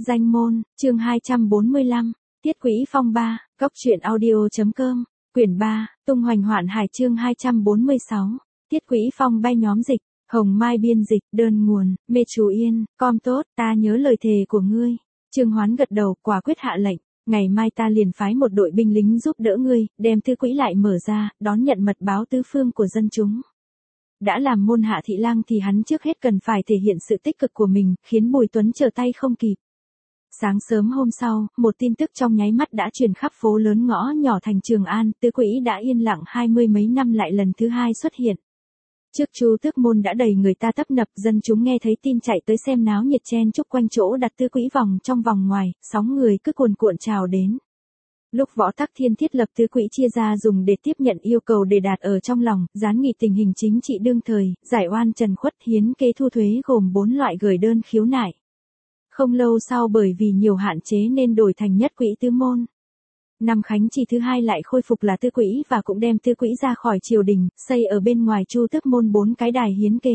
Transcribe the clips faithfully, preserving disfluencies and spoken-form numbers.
Danh môn, chương hai trăm bốn mươi lăm, Tiết Quỹ Phong ba, Cốc truyện audio.com, quyển ba, Tung Hoành Hoạn Hải chương hai trăm bốn mươi sáu, Tiết Quỹ Phong bay nhóm dịch, Hồng Mai biên dịch, đơn nguồn, Mê Chú Yên, com tốt, ta nhớ lời thề của ngươi. Trương Hoán gật đầu, quả quyết hạ lệnh, ngày mai ta liền phái một đội binh lính giúp đỡ ngươi, đem Tư Quỹ lại mở ra, đón nhận mật báo tứ phương của dân chúng. Đã làm môn hạ thị lang thì hắn trước hết cần phải thể hiện sự tích cực của mình, khiến Bùi Tuấn trở tay không kịp. Sáng sớm hôm sau, một tin tức trong nháy mắt đã truyền khắp phố lớn ngõ nhỏ thành Trường An, Tư Quỹ đã yên lặng hai mươi mấy năm lại lần thứ hai xuất hiện. Trước Chu Tước môn đã đầy người ta tấp nập, dân chúng nghe thấy tin chạy tới xem náo nhiệt chen chúc quanh chỗ đặt Tư Quỹ vòng trong vòng ngoài, sóng người cứ cuồn cuộn trào đến. Lúc Võ Tắc Thiên thiết lập Tư Quỹ chia ra dùng để tiếp nhận yêu cầu đề đạt ở trong lòng, gián nghị tình hình chính trị đương thời, giải oan trần khuất, hiến kế thu thuế gồm bốn loại gửi đơn khiếu nại. Không lâu sau bởi vì nhiều hạn chế nên đổi thành nhất quỹ tứ môn. Năm Khánh Chi thứ hai lại khôi phục là Tư Quỹ và cũng đem Tư Quỹ ra khỏi triều đình, xây ở bên ngoài Chu Tước môn bốn cái đài hiến kế.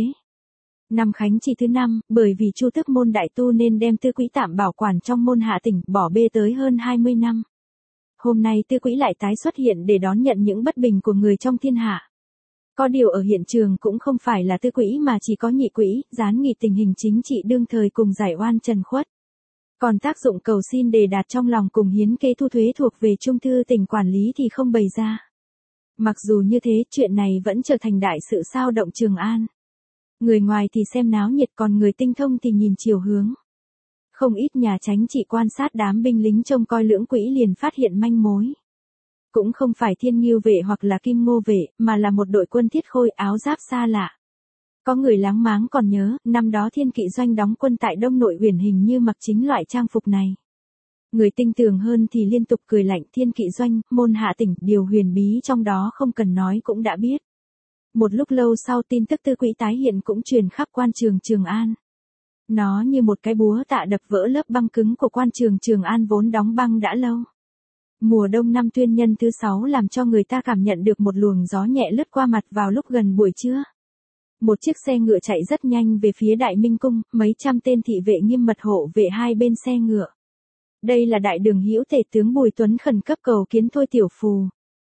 Năm Khánh Chi thứ năm, bởi vì Chu Tước môn đại tu nên đem Tư Quỹ tạm bảo quản trong môn hạ tỉnh, bỏ bê tới hơn hai mươi năm. Hôm nay Tư Quỹ lại tái xuất hiện để đón nhận những bất bình của người trong thiên hạ. Có điều ở hiện trường cũng không phải là Tư Quỹ mà chỉ có nhị quỹ, gián nghị tình hình chính trị đương thời cùng giải oan trần khuất. Còn tác dụng cầu xin đề đạt trong lòng cùng hiến kế thu thuế thuộc về Trung thư tỉnh quản lý thì không bày ra. Mặc dù như thế, chuyện này vẫn trở thành đại sự sao động Trường An. Người ngoài thì xem náo nhiệt, còn người tinh thông thì nhìn chiều hướng. Không ít nhà chánh trị quan sát đám binh lính trông coi lưỡng quỹ liền phát hiện manh mối. Cũng không phải Thiên Ngưu vệ hoặc là Kim Ngô vệ, mà là một đội quân thiết khôi áo giáp xa lạ. Có người láng máng còn nhớ, năm đó Thiên Kỵ doanh đóng quân tại Đông Nội Uyển hình như mặc chính loại trang phục này. Người tinh tường hơn thì liên tục cười lạnh, Thiên Kỵ doanh, môn hạ tỉnh, điều huyền bí trong đó không cần nói cũng đã biết. Một lúc lâu sau tin tức Tư Quỹ tái hiện cũng truyền khắp quan trường Trường An. Nó như một cái búa tạ đập vỡ lớp băng cứng của quan trường Trường An vốn đóng băng đã lâu. Mùa đông năm Tuyên Nhân thứ sáu làm cho người ta cảm nhận được một luồng gió nhẹ lướt qua mặt vào lúc gần buổi trưa. Một chiếc xe ngựa chạy rất nhanh về phía Đại Minh Cung, mấy trăm tên thị vệ nghiêm mật hộ vệ hai bên xe ngựa. Đây là đại đường hữu tể tướng Bùi Tuấn khẩn cấp cầu kiến Thôi Tiểu Phù.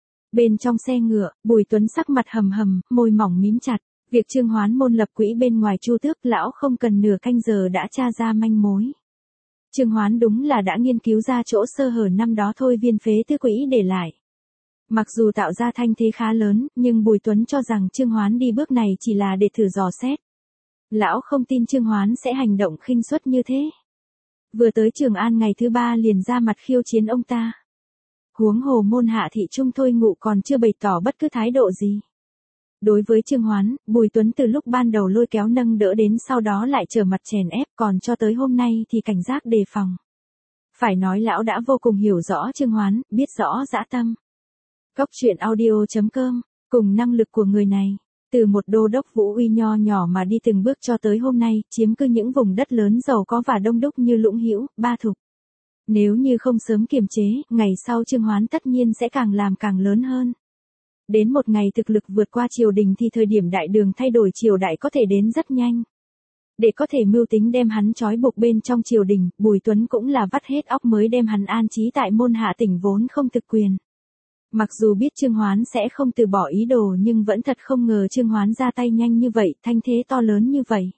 Bên trong xe ngựa, Bùi Tuấn sắc mặt hầm hầm, môi mỏng mím chặt. Việc Trương Hoán môn lập quỹ bên ngoài Chu Tước, lão không cần nửa canh giờ đã tra ra manh mối. Trương Hoán đúng là đã nghiên cứu ra chỗ sơ hở năm đó Thôi Viên phế Tư Quỹ để lại. Mặc dù tạo ra thanh thế khá lớn, nhưng Bùi Tuấn cho rằng Trương Hoán đi bước này chỉ là để thử dò xét. Lão không tin Trương Hoán sẽ hành động khinh suất như thế. Vừa tới Trường An ngày thứ ba liền ra mặt khiêu chiến ông ta. Huống hồ môn hạ thị trung Thôi Ngụ còn chưa bày tỏ bất cứ thái độ gì. Đối với Trương Hoán, Bùi Tuấn từ lúc ban đầu lôi kéo nâng đỡ đến sau đó lại trở mặt chèn ép, còn cho tới hôm nay thì cảnh giác đề phòng. Phải nói lão đã vô cùng hiểu rõ Trương Hoán, biết rõ dã tâm. Cốc truyện audio.com, cùng năng lực của người này, từ một đô đốc vũ uy nho nhỏ mà đi từng bước cho tới hôm nay, chiếm cứ những vùng đất lớn giàu có và đông đúc như Lũng Hữu, Ba Thục. Nếu như không sớm kiềm chế, ngày sau Trương Hoán tất nhiên sẽ càng làm càng lớn hơn. Đến một ngày thực lực vượt qua triều đình thì thời điểm đại đường thay đổi triều đại có thể đến rất nhanh. Để có thể mưu tính đem hắn trói buộc bên trong triều đình, Bùi Tuấn cũng là vắt hết óc mới đem hắn an trí tại môn hạ tỉnh vốn không thực quyền. Mặc dù biết Trương Hoán sẽ không từ bỏ ý đồ nhưng vẫn thật không ngờ Trương Hoán ra tay nhanh như vậy, thanh thế to lớn như vậy.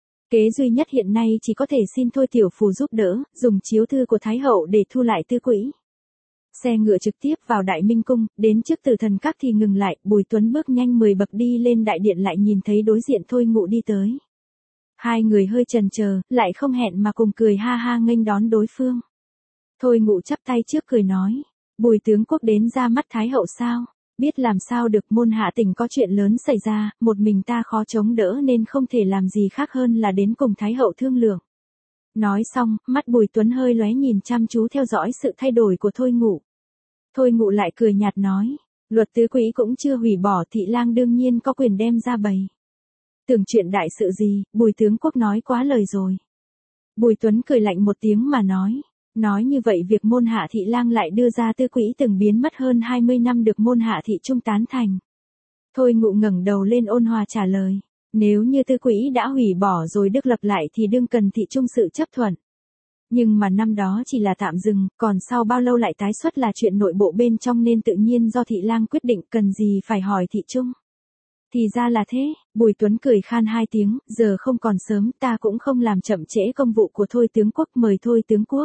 Kế duy nhất hiện nay chỉ có thể xin Thôi Tiểu Phù giúp đỡ, dùng chiếu thư của Thái Hậu để thu lại Tư Quỹ. Xe ngựa trực tiếp vào Đại Minh Cung, đến trước Tử Thần Các thì ngừng lại, Bùi Tuấn bước nhanh mười bậc đi lên đại điện lại nhìn thấy đối diện Thôi Ngụ đi tới. Hai người hơi chần chờ, lại không hẹn mà cùng cười ha ha nghênh đón đối phương. Thôi Ngụ chắp tay trước cười nói, Bùi tướng quốc đến ra mắt Thái Hậu sao? Biết làm sao được, môn hạ tỉnh có chuyện lớn xảy ra, một mình ta khó chống đỡ nên không thể làm gì khác hơn là đến cùng Thái Hậu thương lượng. Nói xong, mắt Bùi Tuấn hơi lóe nhìn chăm chú theo dõi sự thay đổi của Thôi Ngụ. Thôi Ngụ lại cười nhạt nói, luật tứ quỹ cũng chưa hủy bỏ, thị lang đương nhiên có quyền đem ra bày. Tưởng chuyện đại sự gì, Bùi tướng quốc nói quá lời rồi. Bùi Tuấn cười lạnh một tiếng mà nói, nói như vậy việc môn hạ thị lang lại đưa ra Tư Quỹ từng biến mất hơn hai mươi năm được môn hạ thị trung tán thành. Thôi Ngụ ngẩng đầu lên ôn hòa trả lời, nếu như Tư Quỹ đã hủy bỏ rồi đức lập lại thì đương cần thị trung sự chấp thuận. Nhưng mà năm đó chỉ là tạm dừng, còn sau bao lâu lại tái xuất là chuyện nội bộ bên trong nên tự nhiên do thị lang quyết định, cần gì phải hỏi thị trung. Thì ra là thế, Bùi Tuấn cười khan hai tiếng, giờ không còn sớm, ta cũng không làm chậm trễ công vụ của Thôi tướng quốc, mời Thôi tướng quốc.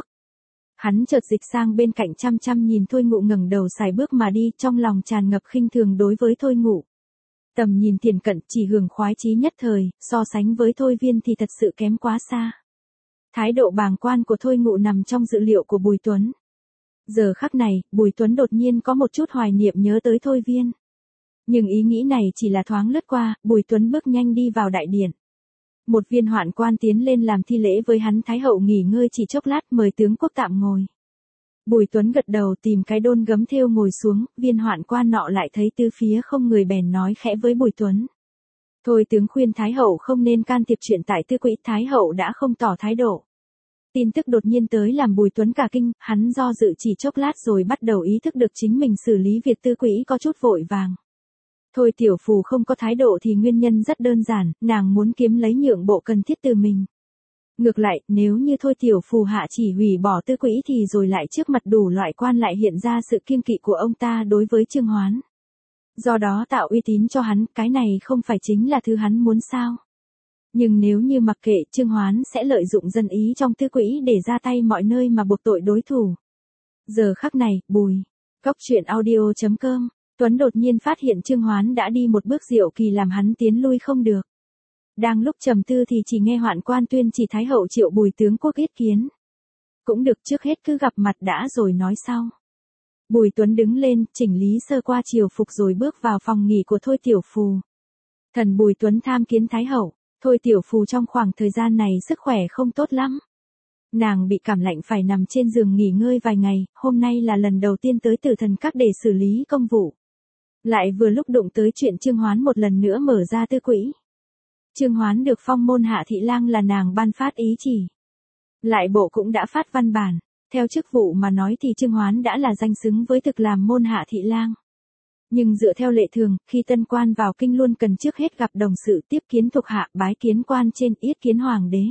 Hắn chợt dịch sang bên cạnh chăm chăm nhìn Thôi Ngụ ngẩng đầu sải bước mà đi, trong lòng tràn ngập khinh thường đối với Thôi Ngụ. Tầm nhìn tiền cận chỉ hưởng khoái chí nhất thời, so sánh với Thôi Viên thì thật sự kém quá xa. Thái độ bàng quan của Thôi Ngụ nằm trong dự liệu của Bùi Tuấn. Giờ khắc này, Bùi Tuấn đột nhiên có một chút hoài niệm nhớ tới Thôi Viên. Nhưng ý nghĩ này chỉ là thoáng lướt qua, Bùi Tuấn bước nhanh đi vào đại điện. Một viên hoạn quan tiến lên làm thi lễ với hắn. Thái hậu nghỉ ngơi chỉ chốc lát, mời tướng quốc tạm ngồi. Bùi Tuấn gật đầu tìm cái đôn gấm thêu ngồi xuống, viên hoạn quan nọ lại thấy tứ phía không người bèn nói khẽ với Bùi Tuấn. Thôi tướng khuyên Thái hậu không nên can thiệp chuyện tại tư quỹ. Thái hậu đã không tỏ thái độ. Tin tức đột nhiên tới làm Bùi Tuấn cả kinh, hắn do dự chỉ chốc lát rồi bắt đầu ý thức được chính mình xử lý việc tư quỹ có chút vội vàng. Thôi tiểu phù không có thái độ thì nguyên nhân rất đơn giản, nàng muốn kiếm lấy nhượng bộ cần thiết từ mình. Ngược lại, nếu như Thôi tiểu phù hạ chỉ hủy bỏ tư quỹ thì rồi lại trước mặt đủ loại quan lại hiện ra sự kiêng kỵ của ông ta đối với Trương Hoán. Do đó tạo uy tín cho hắn, cái này không phải chính là thứ hắn muốn sao. Nhưng nếu như mặc kệ, Trương Hoán sẽ lợi dụng dân ý trong tư quỹ để ra tay mọi nơi mà buộc tội đối thủ. Giờ khắc này, Bùi. Cốc truyện audio chấm com. Tuấn đột nhiên phát hiện Trương Hoán đã đi một bước diệu kỳ làm hắn tiến lui không được. Đang lúc trầm tư thì chỉ nghe hoạn quan tuyên chỉ Thái hậu triệu Bùi tướng quốc yết kiến. Cũng được, trước hết cứ gặp mặt đã rồi nói sau. Bùi Tuấn đứng lên, chỉnh lý sơ qua triều phục rồi bước vào phòng nghỉ của Thôi tiểu phù. Thần Bùi Tuấn tham kiến Thái hậu. Thôi tiểu phù trong khoảng thời gian này sức khỏe không tốt lắm. Nàng bị cảm lạnh phải nằm trên giường nghỉ ngơi vài ngày, hôm nay là lần đầu tiên tới Tử Thần Các để xử lý công vụ. Lại vừa lúc đụng tới chuyện Trương Hoán một lần nữa mở ra tư quỹ. Trương Hoán được phong môn hạ thị lang là nàng ban phát ý chỉ. Lại bộ cũng đã phát văn bản, theo chức vụ mà nói thì Trương Hoán đã là danh xứng với thực làm môn hạ thị lang. Nhưng dựa theo lệ thường, khi tân quan vào kinh luôn cần trước hết gặp đồng sự, tiếp kiến thuộc hạ, bái kiến quan trên, yết kiến hoàng đế.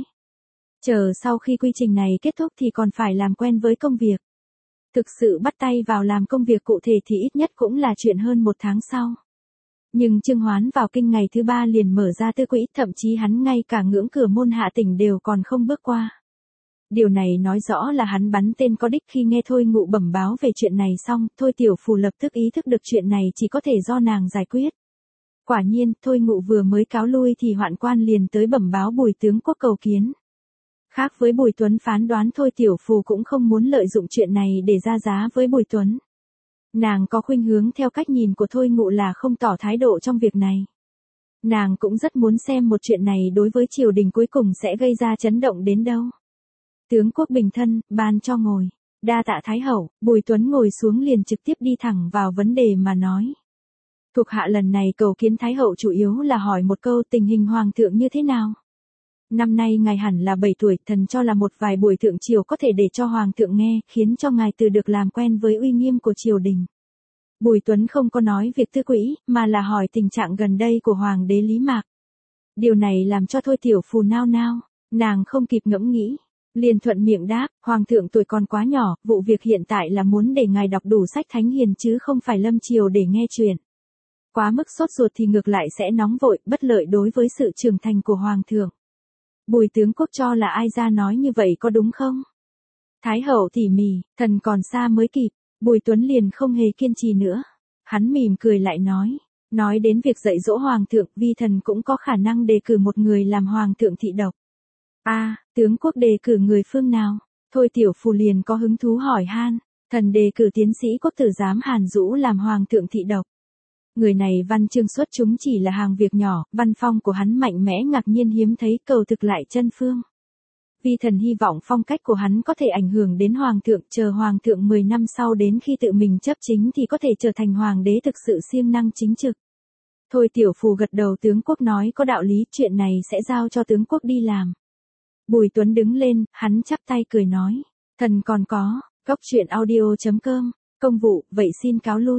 Chờ sau khi quy trình này kết thúc thì còn phải làm quen với công việc. Thực sự bắt tay vào làm công việc cụ thể thì ít nhất cũng là chuyện hơn một tháng sau. Nhưng Trương Hoán vào kinh ngày thứ ba liền mở ra tư quỹ, thậm chí hắn ngay cả ngưỡng cửa môn hạ tỉnh đều còn không bước qua. Điều này nói rõ là hắn bắn tên có đích. Khi nghe Thôi Ngụ bẩm báo về chuyện này xong, Thôi tiểu phù lập tức ý thức được chuyện này chỉ có thể do nàng giải quyết. Quả nhiên, Thôi Ngụ vừa mới cáo lui thì hoạn quan liền tới bẩm báo Bùi tướng quốc cầu kiến. Khác với Bùi Tuấn phán đoán, Thôi tiểu phù cũng không muốn lợi dụng chuyện này để ra giá với Bùi Tuấn. Nàng có khuynh hướng theo cách nhìn của Thôi Ngụ là không tỏ thái độ trong việc này. Nàng cũng rất muốn xem một chuyện này đối với triều đình cuối cùng sẽ gây ra chấn động đến đâu. Tướng quốc bình thân, ban cho ngồi. Đa tạ Thái hậu. Bùi Tuấn ngồi xuống liền trực tiếp đi thẳng vào vấn đề mà nói. Thuộc hạ lần này cầu kiến Thái hậu chủ yếu là hỏi một câu, tình hình hoàng thượng như thế nào? Năm nay ngài hẳn là bảy tuổi, thần cho là một vài buổi thượng triều có thể để cho hoàng thượng nghe, khiến cho ngài từ được làm quen với uy nghiêm của triều đình. Bùi Tuấn không có nói việc tư quỹ, mà là hỏi tình trạng gần đây của hoàng đế Lý Mạc. Điều này làm cho Thôi tiểu phù nao nao, nàng không kịp ngẫm nghĩ. Liền thuận miệng đáp, hoàng thượng tuổi còn quá nhỏ, vụ việc hiện tại là muốn để ngài đọc đủ sách thánh hiền chứ không phải lâm triều để nghe chuyện. Quá mức sốt ruột thì ngược lại sẽ nóng vội, bất lợi đối với sự trưởng thành của hoàng thượng. Bùi tướng quốc cho là ai ra nói như vậy có đúng không? Thái hậu tỉ mỉ, thần còn xa mới kịp. Bùi Tuấn liền không hề kiên trì nữa. Hắn mỉm cười lại nói, nói đến việc dạy dỗ hoàng thượng, vi thần cũng có khả năng đề cử một người làm hoàng thượng thị độc. A, à, tướng quốc đề cử người phương nào? Thôi tiểu phù liền có hứng thú hỏi han. Thần đề cử tiến sĩ quốc tử giám Hàn Dũ làm hoàng thượng thị độc. Người này văn chương xuất chúng chỉ là hàng việc nhỏ, văn phong của hắn mạnh mẽ ngạc nhiên hiếm thấy, cầu thực lại chân phương. Vi thần hy vọng phong cách của hắn có thể ảnh hưởng đến hoàng thượng, chờ hoàng thượng mười năm sau đến khi tự mình chấp chính thì có thể trở thành hoàng đế thực sự siêng năng chính trực. Thôi tiểu phù gật đầu, tướng quốc nói có đạo lý, chuyện này sẽ giao cho tướng quốc đi làm. Bùi Tuấn đứng lên, hắn chắp tay cười nói, thần còn có, cốc truyện audio chấm com, công vụ, vậy xin cáo lui.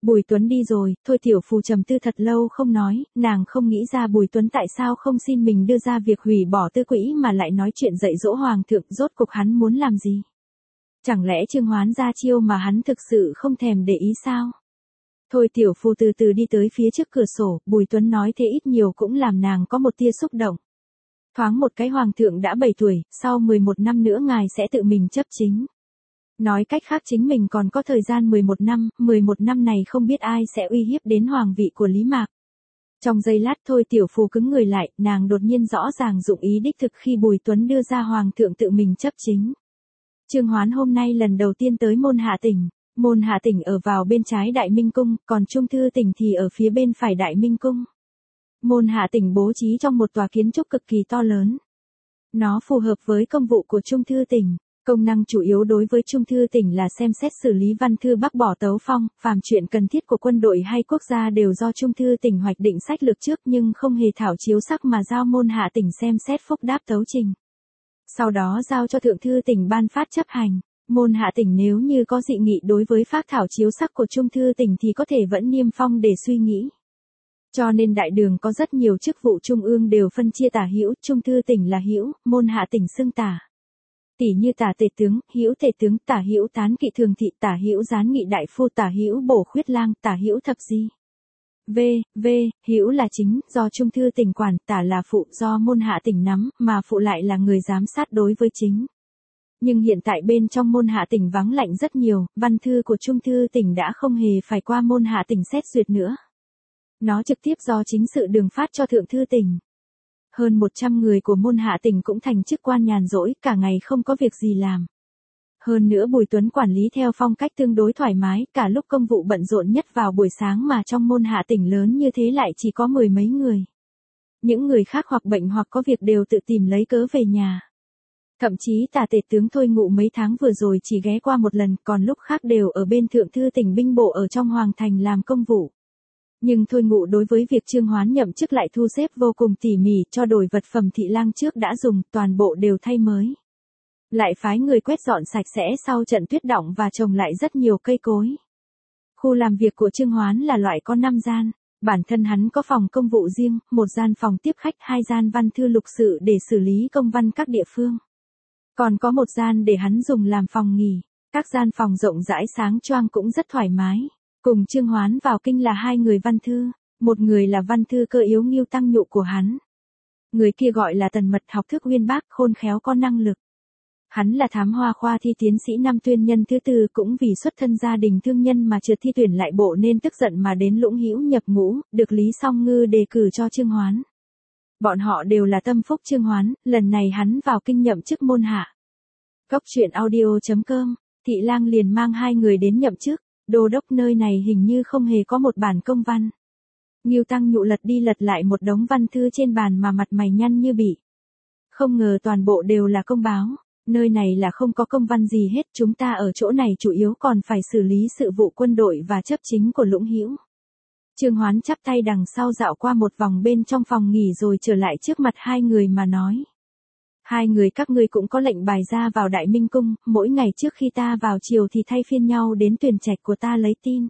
Bùi Tuấn đi rồi, Thôi Tiểu Phù trầm tư thật lâu không nói, nàng không nghĩ ra Bùi Tuấn tại sao không xin mình đưa ra việc hủy bỏ tư quỹ mà lại nói chuyện dạy dỗ hoàng thượng, rốt cục hắn muốn làm gì? Chẳng lẽ Trương Hoán ra chiêu mà hắn thực sự không thèm để ý sao? Thôi Tiểu Phù từ từ đi tới phía trước cửa sổ, Bùi Tuấn nói thế ít nhiều cũng làm nàng có một tia xúc động. Thoáng một cái hoàng thượng đã bảy tuổi, sau mười một năm nữa ngài sẽ tự mình chấp chính. Nói cách khác chính mình còn có thời gian mười một năm, mười một năm này không biết ai sẽ uy hiếp đến hoàng vị của Lý Mạc. Trong giây lát Thôi Tiểu Phù cứng người lại, nàng đột nhiên rõ ràng dụng ý đích thực khi Bùi Tuấn đưa ra hoàng thượng tự mình chấp chính. Trương Hoán hôm nay lần đầu tiên tới Môn Hạ Tỉnh. Môn Hạ Tỉnh ở vào bên trái Đại Minh Cung, còn Trung Thư Tỉnh thì ở phía bên phải Đại Minh Cung. Môn Hạ Tỉnh bố trí trong một tòa kiến trúc cực kỳ to lớn. Nó phù hợp với công vụ của Trung Thư Tỉnh. Công năng chủ yếu đối với Trung Thư Tỉnh là xem xét xử lý văn thư bác bỏ tấu phong, phàm chuyện cần thiết của quân đội hay quốc gia đều do Trung Thư Tỉnh hoạch định sách lược trước nhưng không hề thảo chiếu sắc mà giao Môn Hạ Tỉnh xem xét phúc đáp tấu trình. Sau đó giao cho Thượng Thư Tỉnh ban phát chấp hành. Môn Hạ Tỉnh nếu như có dị nghị đối với phác thảo chiếu sắc của Trung Thư Tỉnh thì có thể vẫn niêm phong để suy nghĩ. Cho nên đại đường có rất nhiều chức vụ trung ương đều phân chia tả hữu, Trung Thư Tỉnh là hữu, Môn Hạ Tỉnh xưng tả. Tỷ như tả tể tướng, hữu tể tướng, tả hữu tán kỵ thường thị, tả hữu gián nghị đại phu, tả hữu bổ khuyết lang, tả hữu thập di. V, V, hữu là chính, do Trung Thư Tỉnh quản, tả là phụ, do Môn Hạ Tỉnh nắm, mà phụ lại là người giám sát đối với chính. Nhưng hiện tại bên trong Môn Hạ Tỉnh vắng lạnh rất nhiều, văn thư của Trung Thư Tỉnh đã không hề phải qua Môn Hạ Tỉnh xét duyệt nữa. Nó trực tiếp do chính sự đường phát cho Thượng Thư Tỉnh. Hơn một trăm người của Môn Hạ Tỉnh cũng thành chức quan nhàn rỗi, cả ngày không có việc gì làm. Hơn nữa Bùi Tuấn quản lý theo phong cách tương đối thoải mái, cả lúc công vụ bận rộn nhất vào buổi sáng mà trong Môn Hạ Tỉnh lớn như thế lại chỉ có mười mấy người. Những người khác hoặc bệnh hoặc có việc đều tự tìm lấy cớ về nhà. Thậm chí tả tể tướng Thôi Ngụ mấy tháng vừa rồi chỉ ghé qua một lần, còn lúc khác đều ở bên Thượng Thư Tỉnh binh bộ ở trong Hoàng Thành làm công vụ. Nhưng Thôi Ngụ đối với việc Trương Hoán nhậm chức lại thu xếp vô cùng tỉ mỉ, cho đổi vật phẩm thị lang trước đã dùng, toàn bộ đều thay mới. Lại phái người quét dọn sạch sẽ sau trận tuyết đọng và trồng lại rất nhiều cây cối. Khu làm việc của Trương Hoán là loại có năm gian, bản thân hắn có phòng công vụ riêng, một gian phòng tiếp khách, hai gian văn thư lục sự để xử lý công văn các địa phương. Còn có một gian để hắn dùng làm phòng nghỉ, các gian phòng rộng rãi sáng choang cũng rất thoải mái. Cùng Trương Hoán vào kinh là hai người văn thư, một người là văn thư cơ yếu Ngưu Tăng Nhụ của hắn. Người kia gọi là Tần Mật, học thức uyên bác, khôn khéo có năng lực. Hắn là thám hoa khoa thi tiến sĩ năm tuyên nhân thứ tư, cũng vì xuất thân gia đình thương nhân mà trượt thi tuyển lại bộ nên tức giận mà đến Lũng Hữu nhập ngũ, được Lý Song Ngư đề cử cho Trương Hoán. Bọn họ đều là tâm phúc Trương Hoán, lần này hắn vào kinh nhậm chức môn hạ. Góc truyện audio chấm com, Thị Lang liền mang hai người đến nhậm chức. Đô đốc nơi này hình như không hề có một bản công văn. Ngưu Tăng Nhụ lật đi lật lại một đống văn thư trên bàn mà mặt mày nhăn như bị. Không ngờ toàn bộ đều là công báo, nơi này là không có công văn gì hết, chúng ta ở chỗ này chủ yếu còn phải xử lý sự vụ quân đội và chấp chính của Lũng Hữu. Trương Hoán chắp tay đằng sau dạo qua một vòng bên trong phòng nghỉ rồi trở lại trước mặt hai người mà nói. Hai người các ngươi cũng có lệnh bài ra vào Đại Minh Cung, mỗi ngày trước khi ta vào chiều thì thay phiên nhau đến tuyển trạch của ta lấy tin.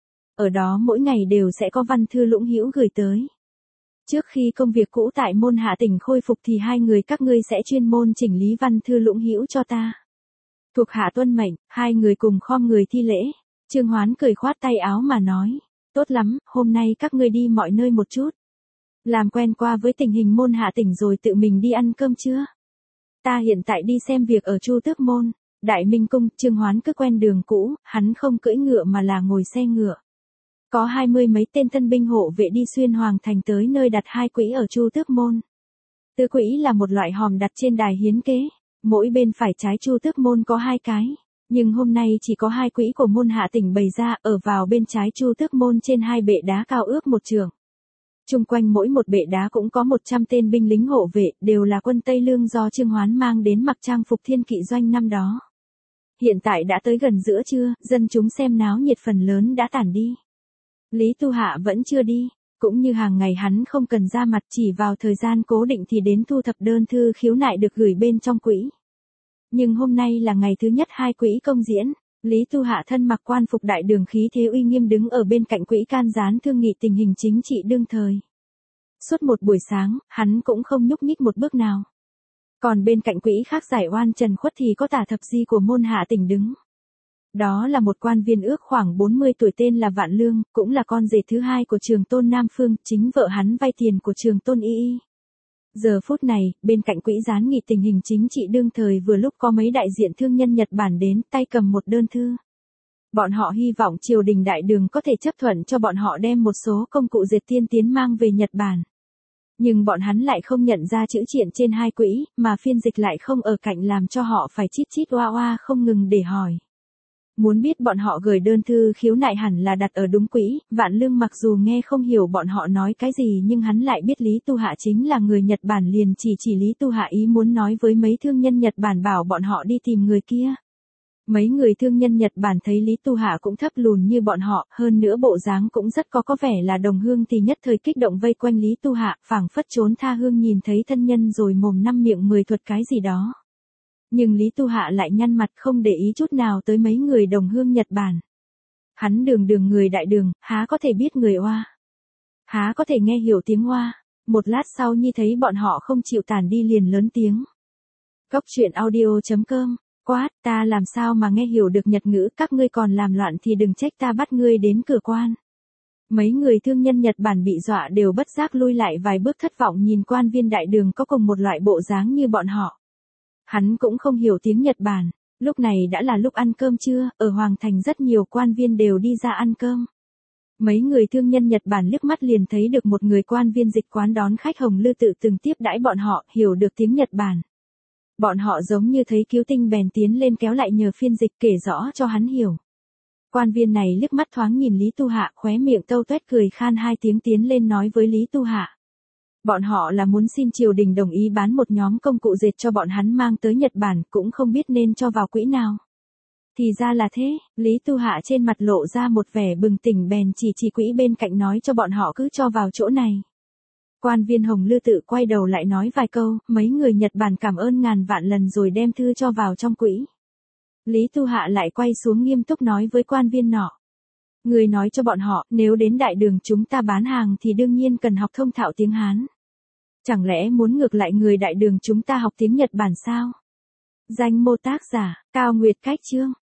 Ở đó mỗi ngày đều sẽ có văn thư Lũng Hữu gửi tới. Trước khi công việc cũ tại Môn Hạ Tỉnh khôi phục thì hai người các ngươi sẽ chuyên môn chỉnh lý văn thư Lũng Hữu cho ta. Thuộc hạ tuân mệnh, hai người cùng khom người thi lễ. Trương Hoán cười khoát tay áo mà nói, tốt lắm, hôm nay các ngươi đi mọi nơi một chút. Làm quen qua với tình hình Môn Hạ Tỉnh rồi tự mình đi ăn cơm chưa? Ta hiện tại đi xem việc ở Chu Tước Môn, Đại Minh Cung. Trương Hoán cứ quen đường cũ, hắn không cưỡi ngựa mà là ngồi xe ngựa. Có hai mươi mấy tên thân binh hộ vệ đi xuyên Hoàng Thành tới nơi đặt hai quỹ ở Chu Tước Môn. Tư quỹ là một loại hòm đặt trên đài hiến kế, mỗi bên phải trái Chu Tước Môn có hai cái, nhưng hôm nay chỉ có hai quỹ của Môn Hạ Tỉnh bày ra, ở vào bên trái Chu Tước Môn trên hai bệ đá cao ước một trượng. Chung quanh mỗi một bệ đá cũng có một trăm tên binh lính hộ vệ, đều là quân Tây Lương do Trương Hoán mang đến mặc trang phục thiên kỵ doanh năm đó. Hiện tại đã tới gần giữa trưa, dân chúng xem náo nhiệt phần lớn đã tản đi. Lý Tu Hạ vẫn chưa đi, cũng như hàng ngày hắn không cần ra mặt, chỉ vào thời gian cố định thì đến thu thập đơn thư khiếu nại được gửi bên trong quỹ. Nhưng hôm nay là ngày thứ nhất hai quỹ công diễn, Lý Tu Hạ thân mặc quan phục đại đường khí thế uy nghiêm đứng ở bên cạnh quỹ can gián thương nghị tình hình chính trị đương thời. Suốt một buổi sáng, hắn cũng không nhúc nhích một bước nào. Còn bên cạnh quỹ khác giải oan trần khuất thì có Tả Thập Di của môn Hạ Tỉnh đứng. Đó là một quan viên ước khoảng bốn mươi tuổi tên là Vạn Lương, cũng là con rể thứ hai của Trường Tôn Nam Phương, chính vợ hắn vay tiền của Trường Tôn Y Y. Giờ phút này, bên cạnh quỹ gián nghị tình hình chính trị đương thời vừa lúc có mấy đại diện thương nhân Nhật Bản đến, tay cầm một đơn thư. Bọn họ hy vọng triều đình đại đường có thể chấp thuận cho bọn họ đem một số công cụ dệt tiên tiến mang về Nhật Bản. Nhưng bọn hắn lại không nhận ra chữ triện trên hai quỹ, mà phiên dịch lại không ở cạnh làm cho họ phải chít chít oa oa không ngừng để hỏi. Muốn biết bọn họ gửi đơn thư khiếu nại hẳn là đặt ở đúng quỹ, Vạn Lương mặc dù nghe không hiểu bọn họ nói cái gì nhưng hắn lại biết Lý Tu Hạ chính là người Nhật Bản liền chỉ chỉ Lý Tu Hạ ý muốn nói với mấy thương nhân Nhật Bản bảo bọn họ đi tìm người kia. Mấy người thương nhân Nhật Bản thấy Lý Tu Hạ cũng thấp lùn như bọn họ, hơn nữa bộ dáng cũng rất có có vẻ là đồng hương thì nhất thời kích động vây quanh Lý Tu Hạ, phảng phất trốn tha hương nhìn thấy thân nhân rồi mồm năm miệng mười thuật cái gì đó. Nhưng Lý Tu Hạ lại nhăn mặt không để ý chút nào tới mấy người đồng hương Nhật Bản. Hắn đường đường người đại đường, há có thể biết người Oa. Há có thể nghe hiểu tiếng Oa. Một lát sau Nhi thấy bọn họ không chịu tản đi liền lớn tiếng. Cốc truyện audio chấm com. Quát, ta làm sao mà nghe hiểu được Nhật ngữ, các ngươi còn làm loạn thì đừng trách ta bắt ngươi đến cửa quan. Mấy người thương nhân Nhật Bản bị dọa đều bất giác lui lại vài bước thất vọng nhìn quan viên đại đường có cùng một loại bộ dáng như bọn họ. Hắn cũng không hiểu tiếng Nhật Bản, lúc này đã là lúc ăn cơm trưa, ở Hoàng Thành rất nhiều quan viên đều đi ra ăn cơm. Mấy người thương nhân Nhật Bản liếc mắt liền thấy được một người quan viên dịch quán đón khách Hồng Lư Tự từng tiếp đãi bọn họ, hiểu được tiếng Nhật Bản. Bọn họ giống như thấy cứu tinh bèn tiến lên kéo lại nhờ phiên dịch kể rõ cho hắn hiểu. Quan viên này liếc mắt thoáng nhìn Lý Tu Hạ, khóe miệng tâu tuét cười khan hai tiếng tiến lên nói với Lý Tu Hạ. Bọn họ là muốn xin triều đình đồng ý bán một nhóm công cụ dệt cho bọn hắn mang tới Nhật Bản, cũng không biết nên cho vào quỹ nào. Thì ra là thế, Lý Tu Hạ trên mặt lộ ra một vẻ bừng tỉnh bèn chỉ chỉ quỹ bên cạnh nói cho bọn họ cứ cho vào chỗ này. Quan viên Hồng Lư Tự quay đầu lại nói vài câu, mấy người Nhật Bản cảm ơn ngàn vạn lần rồi đem thư cho vào trong quỹ. Lý Tu Hạ lại quay xuống nghiêm túc nói với quan viên nọ. Người nói cho bọn họ, nếu đến đại đường chúng ta bán hàng thì đương nhiên cần học thông thạo tiếng Hán. Chẳng lẽ muốn ngược lại người đại đường chúng ta học tiếng Nhật Bản sao? Danh mô tác giả, Cao Nguyệt Cách Chương.